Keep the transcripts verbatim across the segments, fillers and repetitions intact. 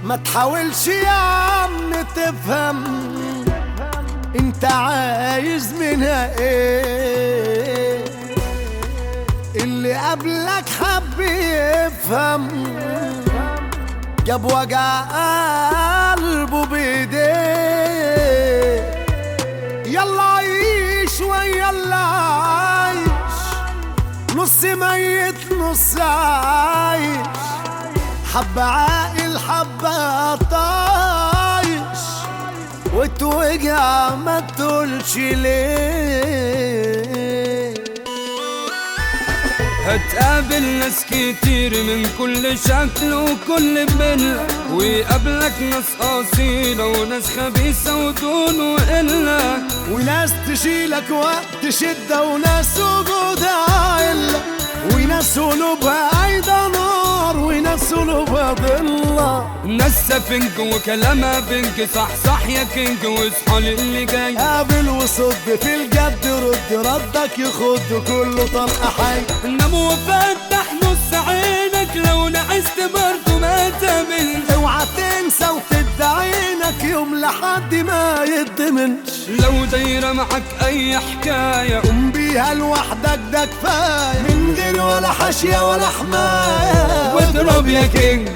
ما تحاولش يا عم تفهم انت عايز منها ايه. اللي قبلك حب يفهم جاب وجع قلبه بايديه. يلا عيش ويلا عايش، نص ميت نص عايش، حب عاقل حب طايش، وتوجع ما تقولش ليه. هتقابل ناس كتير من كل شكل وكل ملة، ويقابلك ناس أصيلة وناس خبيثة ودون وقلة، وناس تشيلك وقت شدة، وناس وجودها علة، وناس قلوبها عايدة نار، وناس قلوبها ضلة. ناس سفنج وكلامها بنج، صح صح يا كينج واصحى للي جاي. قابل وصد في الجد، رد ردك يخد كله طلقة حي. نام وفتح نص عينك، لو نعست برضه ما تامن. اوعى تنسى وتدي عينك يوم لحد ما يتضمنش. لو دايرة معك أي حكاية قوم بيها لوحدك ده كفاية، من غير ولا حاشية ولا حماية. واضرب يا كينج.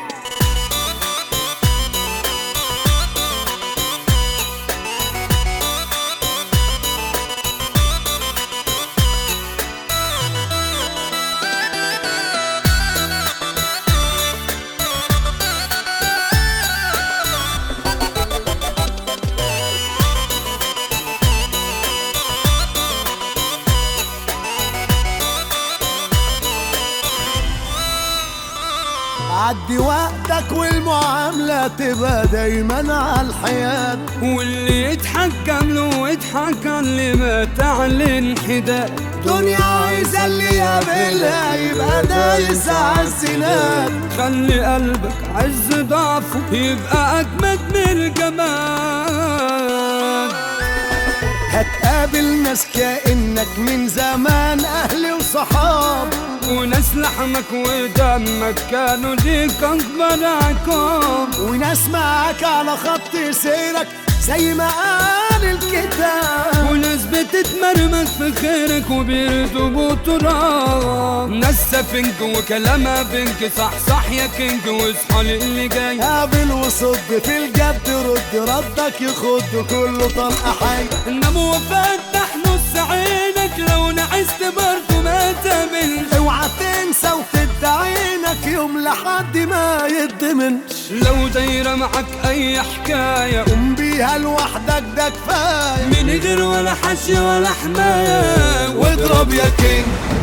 عدي وقتك والمعاملة تبقى دايما عالحياد، واللي يتحكم له ويضحك على اللي مات على الانحداد. دنيا عايزة اللي يقابلها يبقى دايس عالسناد. خلي قلبك عز ضعفه يبقى أجمد من الجمال. هتقابل ناس كأنك من زمان أهل وصحاب، وناس لحمك ودمك كانوا ليك أكبر عقاب، وناس معاك على خط سيرك زي ما قال الكتاب، وناس بتتمرمك في خيرك وبيردوا تراب. ناس سفنج وكلامها بنك، صح صح يا كينج واصحى للي جاي. قابل وصد في الجد، رد ردك يخد كله طلقة حي. نام وفتح نص عينك، لو نعست برضه ما تامن. اوعى تنسى وتدي عينك يوم لحد ما يتضمنش. لو دايرة معك أي حكاية قوم بيها لوحدك ده كفاية، من غير ولا حشي ولا حماية. واضرب يا كينج.